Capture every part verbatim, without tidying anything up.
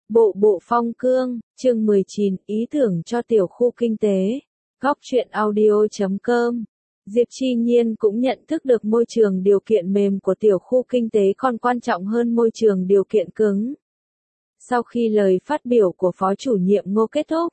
Bộ bộ phong cương, chương mười chín, ý tưởng cho tiểu khu kinh tế. Góc truyện audio chấm com. Diệp Chi Nhiên cũng nhận thức được môi trường điều kiện mềm của tiểu khu kinh tế còn quan trọng hơn môi trường điều kiện cứng. Sau khi lời phát biểu của Phó chủ nhiệm Ngô kết thúc,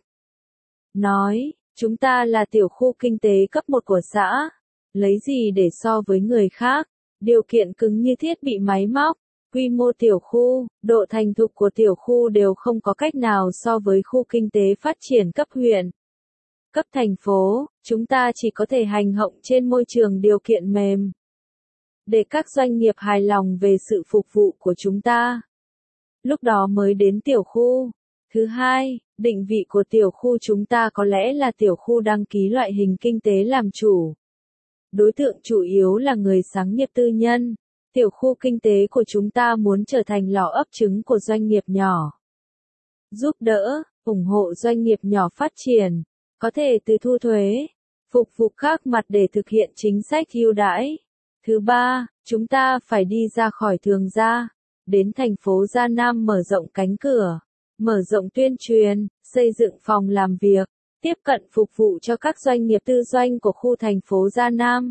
nói, chúng ta là tiểu khu kinh tế cấp một của xã, lấy gì để so với người khác, điều kiện cứng như thiết bị máy móc, quy mô tiểu khu, độ thành thục của tiểu khu đều không có cách nào so với khu kinh tế phát triển cấp huyện. Cấp thành phố, chúng ta chỉ có thể hành động trên môi trường điều kiện mềm. Để các doanh nghiệp hài lòng về sự phục vụ của chúng ta. Lúc đó mới đến tiểu khu. Thứ hai, định vị của tiểu khu chúng ta có lẽ là tiểu khu đăng ký loại hình kinh tế làm chủ. Đối tượng chủ yếu là người sáng nghiệp tư nhân. Tiểu khu kinh tế của chúng ta muốn trở thành lò ấp trứng của doanh nghiệp nhỏ. Giúp đỡ, ủng hộ doanh nghiệp nhỏ phát triển, có thể từ thu thuế, phục vụ các mặt để thực hiện chính sách ưu đãi. Thứ ba, chúng ta phải đi ra khỏi Thường Gia, đến thành phố Gia Nam mở rộng cánh cửa, mở rộng tuyên truyền, xây dựng phòng làm việc, tiếp cận phục vụ cho các doanh nghiệp tư doanh của khu thành phố Gia Nam.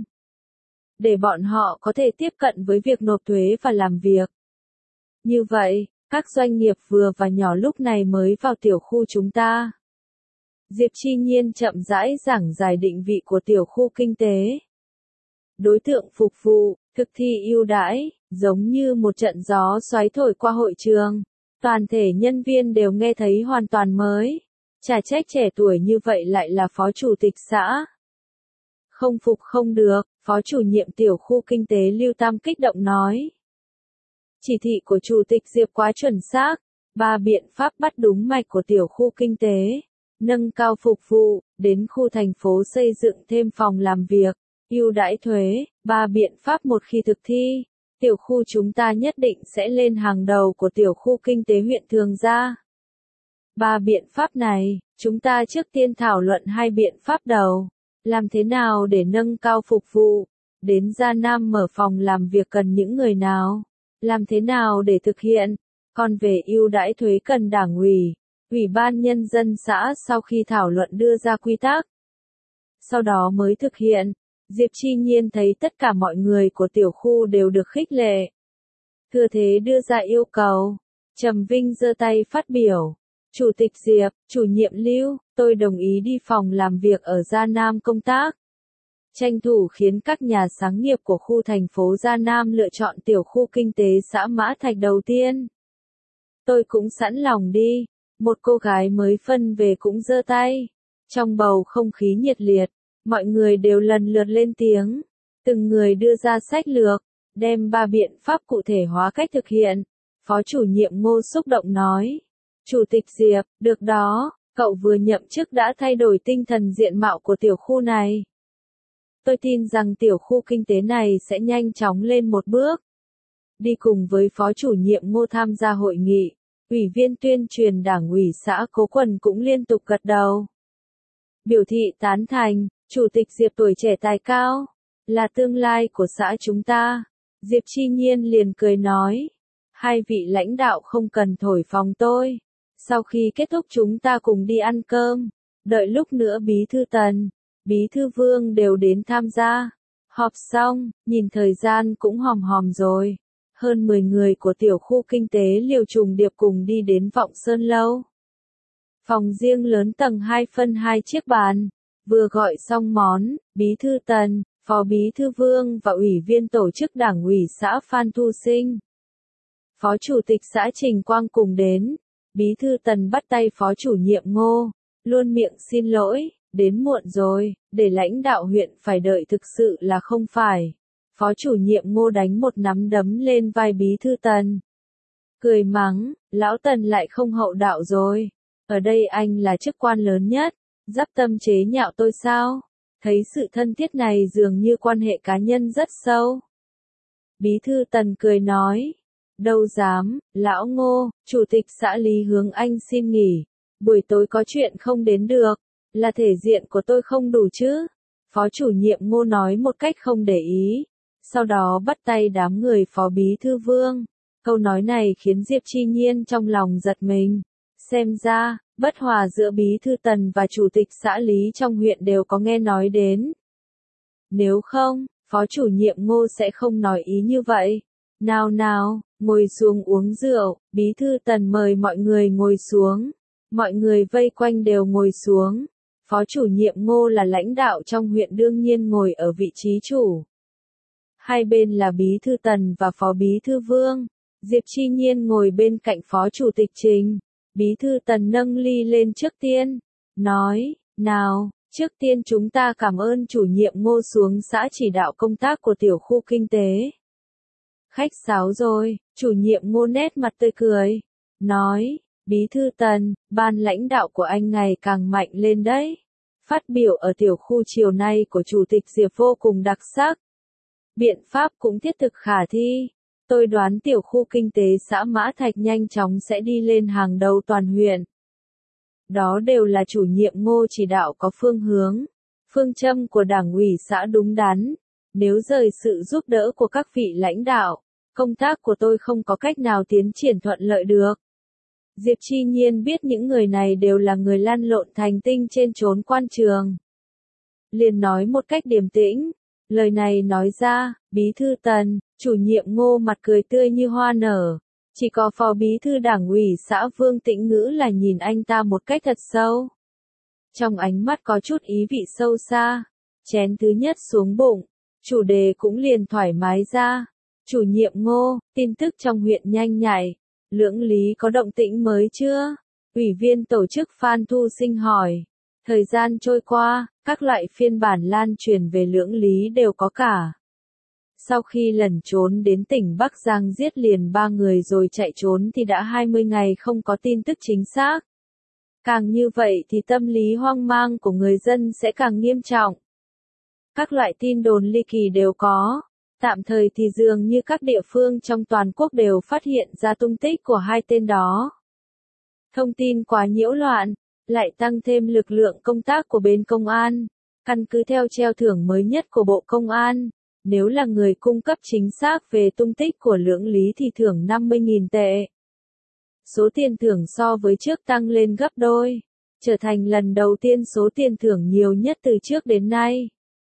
Để bọn họ có thể tiếp cận với việc nộp thuế và làm việc. Như vậy, các doanh nghiệp vừa và nhỏ lúc này mới vào tiểu khu chúng ta. Diệp Chi Nhiên chậm rãi giảng giải định vị của tiểu khu kinh tế. Đối tượng phục vụ, thực thi ưu đãi, giống như một trận gió xoáy thổi qua hội trường. Toàn thể nhân viên đều nghe thấy hoàn toàn mới. Chả trách trẻ tuổi như vậy lại là phó chủ tịch xã. Không phục không được, Phó chủ nhiệm tiểu khu kinh tế Lưu Tam kích động nói. Chỉ thị của Chủ tịch Diệp quá chuẩn xác, ba biện pháp bắt đúng mạch của tiểu khu kinh tế, nâng cao phục vụ, đến khu thành phố xây dựng thêm phòng làm việc, ưu đãi thuế, ba biện pháp một khi thực thi, tiểu khu chúng ta nhất định sẽ lên hàng đầu của tiểu khu kinh tế huyện Thường Gia. Ba biện pháp này, chúng ta trước tiên thảo luận hai biện pháp đầu. Làm thế nào để nâng cao phục vụ? Đến Gia Nam mở phòng làm việc cần những người nào? Làm thế nào để thực hiện? Còn về ưu đãi thuế cần đảng ủy, ủy ban nhân dân xã sau khi thảo luận đưa ra quy tắc. Sau đó mới thực hiện. Diệp Chi Nhiên thấy tất cả mọi người của tiểu khu đều được khích lệ. Thừa thế đưa ra yêu cầu. Trầm Vinh giơ tay phát biểu. Chủ tịch Diệp, chủ nhiệm Lưu, tôi đồng ý đi phòng làm việc ở Gia Nam công tác. Tranh thủ khiến các nhà sáng nghiệp của khu thành phố Gia Nam lựa chọn tiểu khu kinh tế xã Mã Thạch đầu tiên. Tôi cũng sẵn lòng đi. Một cô gái mới phân về cũng giơ tay. Trong bầu không khí nhiệt liệt, mọi người đều lần lượt lên tiếng. Từng người đưa ra sách lược, đem ba biện pháp cụ thể hóa cách thực hiện. Phó chủ nhiệm Ngô xúc động nói. Chủ tịch Diệp, được đó, cậu vừa nhậm chức đã thay đổi tinh thần diện mạo của tiểu khu này. Tôi tin rằng tiểu khu kinh tế này sẽ nhanh chóng lên một bước. Đi cùng với Phó chủ nhiệm Ngô tham gia hội nghị, Ủy viên tuyên truyền Đảng ủy xã Cố Quần cũng liên tục gật đầu. Biểu thị tán thành, Chủ tịch Diệp tuổi trẻ tài cao, là tương lai của xã chúng ta. Diệp Chi Nhiên liền cười nói, hai vị lãnh đạo không cần thổi phồng tôi. Sau khi kết thúc chúng ta cùng đi ăn cơm, đợi lúc nữa Bí thư Tần, Bí thư Vương đều đến tham gia. Họp xong, nhìn thời gian cũng hòm hòm rồi. Hơn mười người của tiểu khu kinh tế Liều trùng điệp cùng đi đến Vọng Sơn Lâu. Phòng riêng lớn tầng hai phân hai chiếc bàn. Vừa gọi xong món, Bí thư Tần, Phó Bí thư Vương và Ủy viên tổ chức Đảng ủy xã Phan Thu Sinh. Phó Chủ tịch xã Trình Quang cùng đến. Bí thư Tần bắt tay Phó chủ nhiệm Ngô, luôn miệng xin lỗi, đến muộn rồi, để lãnh đạo huyện phải đợi thực sự là không phải. Phó chủ nhiệm Ngô đánh một nắm đấm lên vai Bí thư Tần. Cười mắng, lão Tần lại không hậu đạo rồi. Ở đây anh là chức quan lớn nhất, dắp tâm chế nhạo tôi sao? Thấy sự thân thiết này dường như quan hệ cá nhân rất sâu. Bí thư Tần cười nói. Đâu dám, lão Ngô, Chủ tịch xã Lý Hướng Anh xin nghỉ. Buổi tối có chuyện không đến được, là thể diện của tôi không đủ chứ. Phó chủ nhiệm Ngô nói một cách không để ý. Sau đó bắt tay đám người Phó Bí thư Vương. Câu nói này khiến Diệp Chi Nhiên trong lòng giật mình. Xem ra, bất hòa giữa bí thư Tần và chủ tịch xã Lý trong huyện đều có nghe nói đến. Nếu không, phó chủ nhiệm Ngô sẽ không nói ý như vậy. Nào nào, ngồi xuống uống rượu, bí thư Tần mời mọi người ngồi xuống. Mọi người vây quanh đều ngồi xuống. Phó chủ nhiệm Ngô là lãnh đạo trong huyện đương nhiên ngồi ở vị trí chủ. Hai bên là bí thư Tần và phó bí thư Vương. Diệp Chi Nhiên ngồi bên cạnh phó chủ tịch Trình. Bí thư Tần nâng ly lên trước tiên. Nói, nào, trước tiên chúng ta cảm ơn chủ nhiệm Ngô xuống xã chỉ đạo công tác của tiểu khu kinh tế. Khách sáo rồi, chủ nhiệm Ngô nét mặt tươi cười. Nói, bí thư Tần, ban lãnh đạo của anh ngày càng mạnh lên đấy. Phát biểu ở tiểu khu chiều nay của chủ tịch Diệp vô cùng đặc sắc. Biện pháp cũng thiết thực khả thi. Tôi đoán tiểu khu kinh tế xã Mã Thạch nhanh chóng sẽ đi lên hàng đầu toàn huyện. Đó đều là chủ nhiệm Ngô chỉ đạo có phương hướng, phương châm của đảng ủy xã đúng đắn. Nếu rời sự giúp đỡ của các vị lãnh đạo, công tác của tôi không có cách nào tiến triển thuận lợi được. Diệp Chi Nhiên biết những người này đều là người lăn lộn thành tinh trên chốn quan trường. Liền nói một cách điềm tĩnh. Lời này nói ra, bí thư Tần, chủ nhiệm Ngô mặt cười tươi như hoa nở. Chỉ có phó bí thư đảng ủy xã Vương Tĩnh Ngữ là nhìn anh ta một cách thật sâu. Trong ánh mắt có chút ý vị sâu xa. Chén thứ nhất xuống bụng, chủ đề cũng liền thoải mái ra. Chủ nhiệm Ngô, tin tức trong huyện nhanh nhạy. Lưỡng Lý có động tĩnh mới chưa? Ủy viên tổ chức Phan Thu Sinh hỏi. Thời gian trôi qua, các loại phiên bản lan truyền về Lưỡng Lý đều có cả. Sau khi lẩn trốn đến tỉnh Bắc Giang giết liền ba người rồi chạy trốn thì đã hai mươi ngày không có tin tức chính xác. Càng như vậy thì tâm lý hoang mang của người dân sẽ càng nghiêm trọng. Các loại tin đồn ly kỳ đều có. Tạm thời thì dường như các địa phương trong toàn quốc đều phát hiện ra tung tích của hai tên đó. Thông tin quá nhiễu loạn, lại tăng thêm lực lượng công tác của bên công an. Căn cứ theo treo thưởng mới nhất của Bộ Công an, nếu là người cung cấp chính xác về tung tích của Lưỡng Lý thì thưởng năm mươi nghìn tệ. Số tiền thưởng so với trước tăng lên gấp đôi, trở thành lần đầu tiên số tiền thưởng nhiều nhất từ trước đến nay.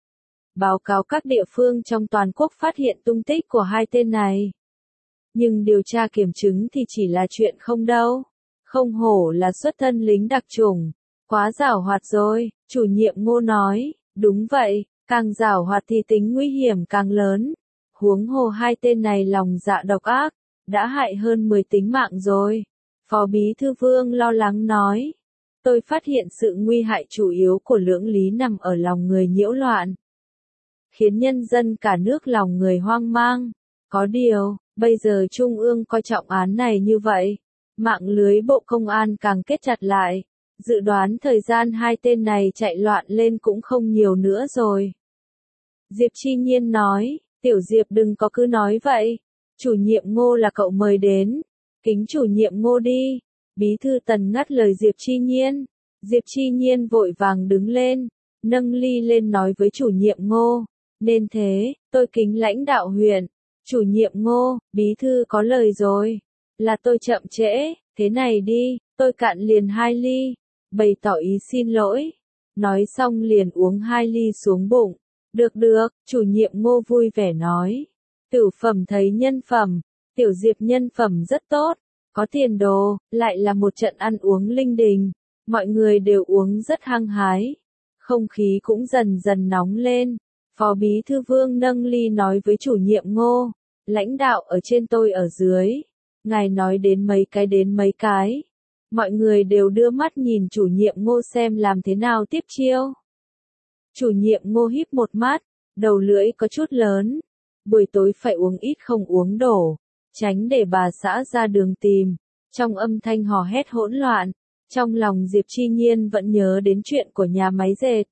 Báo cáo các địa phương trong toàn quốc phát hiện tung tích của hai tên này. Nhưng điều tra kiểm chứng thì chỉ là chuyện không đâu. Không hổ là xuất thân lính đặc chủng. Quá giảo hoạt rồi, chủ nhiệm Ngô nói. Đúng vậy, càng giảo hoạt thì tính nguy hiểm càng lớn. Huống hồ hai tên này lòng dạ độc ác, đã hại hơn mười tính mạng rồi. Phó bí thư Vương lo lắng nói. Tôi phát hiện sự nguy hại chủ yếu của Lưỡng Lý nằm ở lòng người nhiễu loạn. Khiến nhân dân cả nước lòng người hoang mang. Có điều, bây giờ Trung ương coi trọng án này như vậy. Mạng lưới Bộ Công an càng kết chặt lại. Dự đoán thời gian hai tên này chạy loạn lên cũng không nhiều nữa rồi. Diệp Chi Nhiên nói, Tiểu Diệp đừng có cứ nói vậy. Chủ nhiệm Ngô là cậu mời đến. Kính chủ nhiệm Ngô đi. Bí thư Tần ngắt lời Diệp Chi Nhiên. Diệp Chi Nhiên vội vàng đứng lên, nâng ly lên nói với chủ nhiệm Ngô. Nên thế, tôi kính lãnh đạo huyện. Chủ nhiệm Ngô, bí thư có lời rồi. Là tôi chậm trễ, thế này đi, tôi cạn liền hai ly. Bày tỏ ý xin lỗi. Nói xong liền uống hai ly xuống bụng. Được được, chủ nhiệm Ngô vui vẻ nói. Tử phẩm thấy nhân phẩm, Tiểu Diệp nhân phẩm rất tốt, có tiền đồ, lại là một trận ăn uống linh đình. Mọi người đều uống rất hăng hái. Không khí cũng dần dần nóng lên. Phó bí thư Vương nâng ly nói với chủ nhiệm Ngô. Lãnh đạo ở trên tôi ở dưới. Ngài nói đến mấy cái đến mấy cái. Mọi người đều đưa mắt nhìn chủ nhiệm Ngô xem làm thế nào tiếp chiêu. Chủ nhiệm Ngô híp một mắt, đầu lưỡi có chút lớn. Buổi tối phải uống ít không uống đổ, tránh để bà xã ra đường tìm. Trong âm thanh hò hét hỗn loạn, trong lòng Diệp Chi Nhiên vẫn nhớ đến chuyện của nhà máy dệt.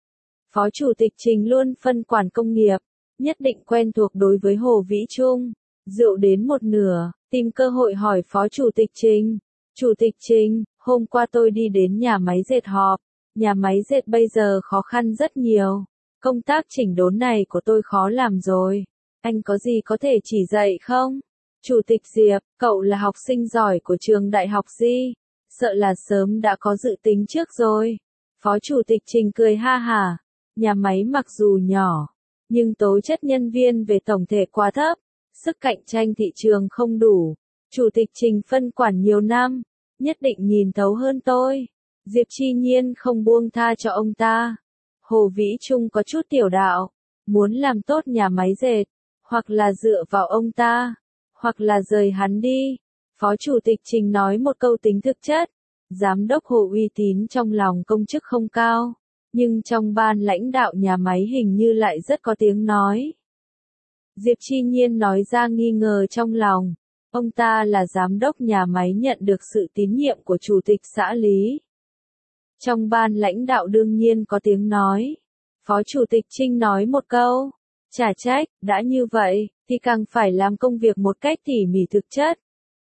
Phó Chủ tịch Trình luôn phân quản công nghiệp, nhất định quen thuộc đối với Hồ Vĩ Trung. Rượu đến một nửa, tìm cơ hội hỏi Phó Chủ tịch Trình. Chủ tịch Trình, hôm qua tôi đi đến nhà máy dệt họp. Nhà máy dệt bây giờ khó khăn rất nhiều. Công tác chỉnh đốn này của tôi khó làm rồi. Anh có gì có thể chỉ dạy không? Chủ tịch Diệp, cậu là học sinh giỏi của trường đại học gì? sợ là sớm đã có dự tính trước rồi. Phó Chủ tịch Trình cười ha hả, nhà máy mặc dù nhỏ, nhưng tố chất nhân viên về tổng thể quá thấp, sức cạnh tranh thị trường không đủ. Chủ tịch Trình phân quản nhiều năm, nhất định nhìn thấu hơn tôi. Diệp Chi Nhiên không buông tha cho ông ta. Hồ Vĩ Trung có chút tiểu đạo, muốn làm tốt nhà máy dệt, hoặc là dựa vào ông ta, hoặc là rời hắn đi. Phó Chủ tịch Trình nói một câu tính thực chất. Giám đốc Hồ uy tín trong lòng công chức không cao, nhưng trong ban lãnh đạo nhà máy hình như lại rất có tiếng nói. Diệp Chi Nhiên nói ra nghi ngờ trong lòng. Ông ta là giám đốc nhà máy nhận được sự tín nhiệm của Chủ tịch xã Lý. Trong ban lãnh đạo đương nhiên có tiếng nói. Phó Chủ tịch Trinh nói một câu. Chả trách, đã như vậy, thì càng phải làm công việc một cách tỉ mỉ thực chất.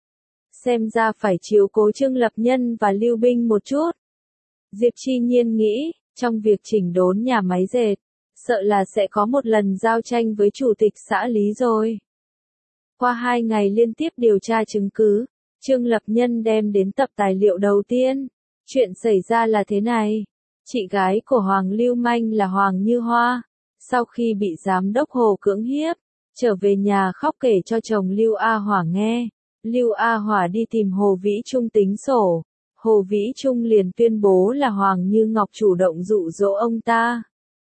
Xem ra phải chiếu cố Trương Lập Nhân và Lưu Binh một chút. Diệp Chi Nhiên nghĩ, trong việc chỉnh đốn nhà máy dệt, sợ là sẽ có một lần giao tranh với Chủ tịch xã Lý rồi. Qua hai ngày liên tiếp điều tra chứng cứ, Trương Lập Nhân đem đến tập tài liệu đầu tiên. Chuyện xảy ra là thế này. Chị gái của Hoàng Lưu Manh là Hoàng Như Hoa. Sau khi bị giám đốc Hồ cưỡng hiếp, trở về nhà khóc kể cho chồng Lưu A Hỏa nghe. Lưu A Hỏa đi tìm Hồ Vĩ Trung tính sổ. Hồ Vĩ Trung liền tuyên bố là Hoàng Như Ngọc chủ động dụ dỗ ông ta.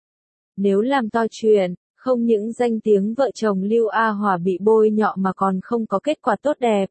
Nếu làm to chuyện, không những danh tiếng vợ chồng Lưu A Hỏa bị bôi nhọ mà còn không có kết quả tốt đẹp.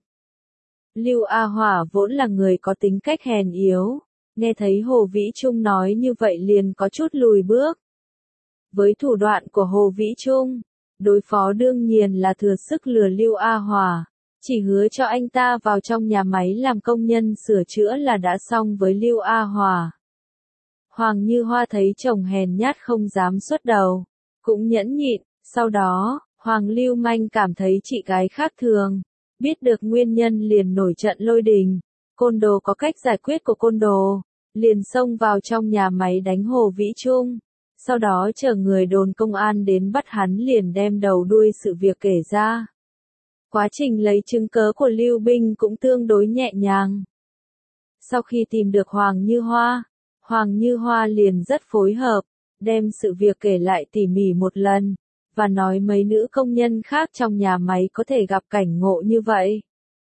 Lưu A Hỏa vốn là người có tính cách hèn yếu, nghe thấy Hồ Vĩ Trung nói như vậy liền có chút lùi bước. Với thủ đoạn của Hồ Vĩ Trung, đối phó đương nhiên là thừa sức lừa Lưu A Hỏa, chỉ hứa cho anh ta vào trong nhà máy làm công nhân sửa chữa là đã xong với Lưu A Hỏa. Hoàng Như Hoa thấy chồng hèn nhát không dám xuất đầu, cũng nhẫn nhịn, sau đó, Hoàng Lưu Manh cảm thấy chị gái khác thường, biết được nguyên nhân liền nổi trận lôi đình, côn đồ có cách giải quyết của côn đồ, liền xông vào trong nhà máy đánh Hồ Vĩ Trung, sau đó chờ người đồn công an đến bắt hắn liền đem đầu đuôi sự việc kể ra. Quá trình lấy chứng cớ của Lưu Binh cũng tương đối nhẹ nhàng. Sau khi tìm được Hoàng Như Hoa, Hoàng Như Hoa liền rất phối hợp, đem sự việc kể lại tỉ mỉ một lần, và nói mấy nữ công nhân khác trong nhà máy có thể gặp cảnh ngộ như vậy.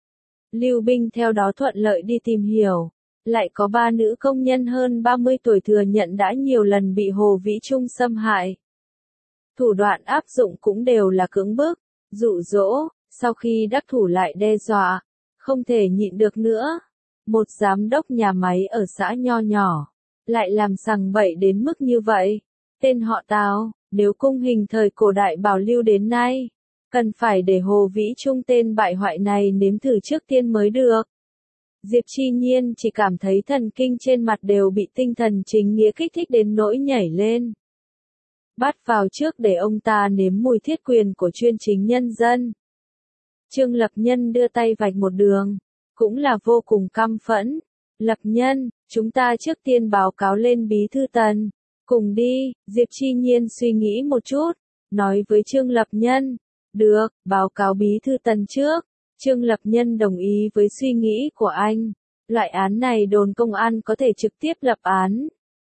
Lưu Binh theo đó thuận lợi đi tìm hiểu, lại có ba nữ công nhân hơn ba mươi tuổi thừa nhận đã nhiều lần bị Hồ Vĩ Trung xâm hại. Thủ đoạn áp dụng cũng đều là cưỡng bức, dụ dỗ, sau khi đắc thủ lại đe dọa, không thể nhịn được nữa. Một giám đốc nhà máy ở xã nho nhỏ, lại làm sằng bậy đến mức như vậy. Tên họ Tào, nếu cung hình thời cổ đại bảo lưu đến nay, cần phải để Hồ Vĩ Trung tên bại hoại này nếm thử trước tiên mới được. Diệp Chi Nhiên chỉ cảm thấy thần kinh trên mặt đều bị tinh thần chính nghĩa kích thích đến nỗi nhảy lên. Bắt vào trước để ông ta nếm mùi thiết quyền của chuyên chính nhân dân. Trương Lập Nhân đưa tay vạch một đường, cũng là vô cùng căm phẫn. Lập Nhân, chúng ta trước tiên báo cáo lên Bí thư Tần. Cùng đi, Diệp Chi Nhiên suy nghĩ một chút, nói với Trương Lập Nhân. Được, báo cáo Bí thư Tần trước. Trương Lập Nhân đồng ý với suy nghĩ của anh. Loại án này đồn công an có thể trực tiếp lập án.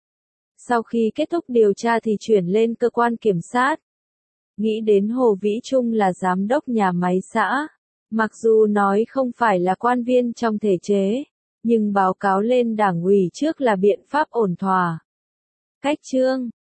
Sau khi kết thúc điều tra thì chuyển lên cơ quan kiểm sát. Nghĩ đến Hồ Vĩ Trung là giám đốc nhà máy xã. Mặc dù nói không phải là quan viên trong thể chế, nhưng báo cáo lên đảng ủy trước là biện pháp ổn thỏa. Cách chương